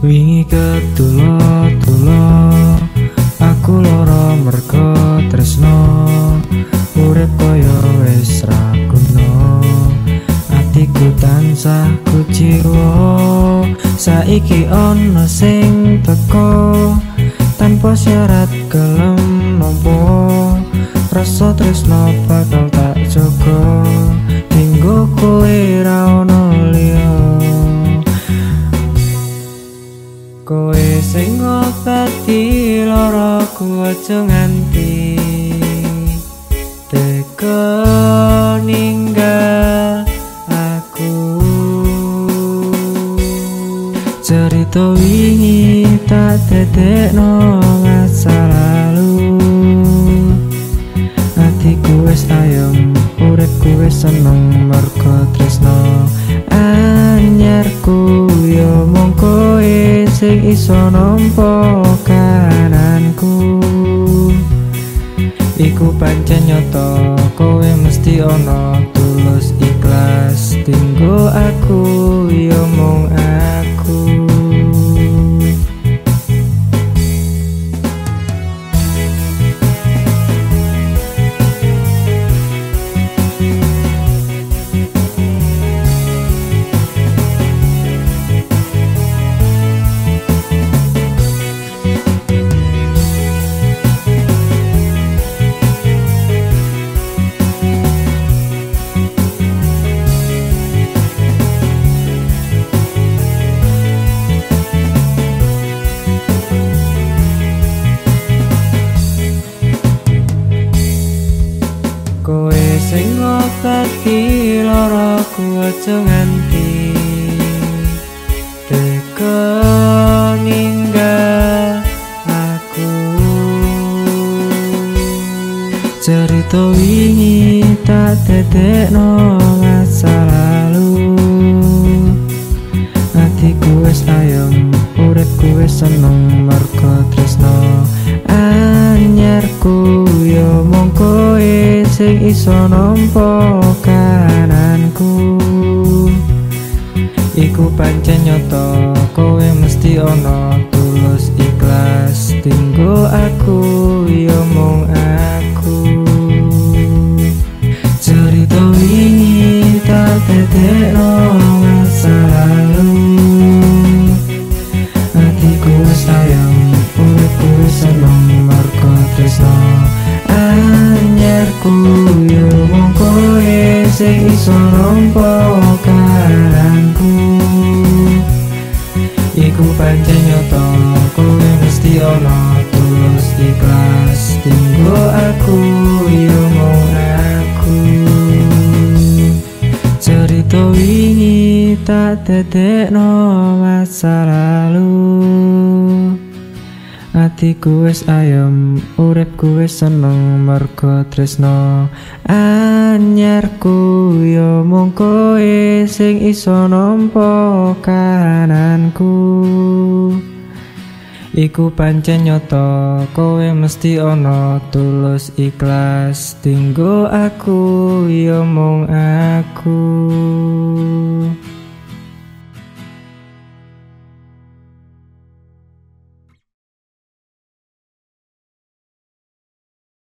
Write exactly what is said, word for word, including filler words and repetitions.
Wingi ketulo-tulo aku lara merga tresno, urip kaya wis ra guna, atiku tansah kuciwa. Saiki ana sing teko tanpa syarat gelem nampa, rasa tresno bakal tak jaga dinggo kowe ra ono liya. Kowe sing ngobati laraku aja nganti teka ninggal aku. Cerita wingi tak dadekno masa lalu, atiku wis ayem, uripku wis seneng merga tresno. Anyarku yo mung kowe sing iso nampa kananku, iku pancen nyata kowe mesti ana tulus ikhlas dinggo aku yo mung aku. Kowe sing ngobati laraku aja nganti teka ninggal aku. Cerita wingi tak dadekno masa lalu, atiku wis ayem, uripku wis seneng merga tresno. Anyarku yo mung kowe sing iso nampa kananku, iku pancen nyata kowe mesti ana tulus ikhlas dinggo aku yo mung aku. Cerita wingi tak dadekno masa lalu, atiku wis sayang, uripku wis seneng merga tresno. Anyarku yo mung kowe sing iso nampa kananku, iku pancen nyata kowe mesti ana tulus ikhlas dinggo aku yo mung aku. Cerita wingi tak dadekno masa lalu, atiku wis ayem, uripku wis seneng merga tresno. Anyarku yo mung kowe sing iso nampa kananku, iku pancen nyata kowe mesti ana tulus ikhlas dinggo aku yo mung aku.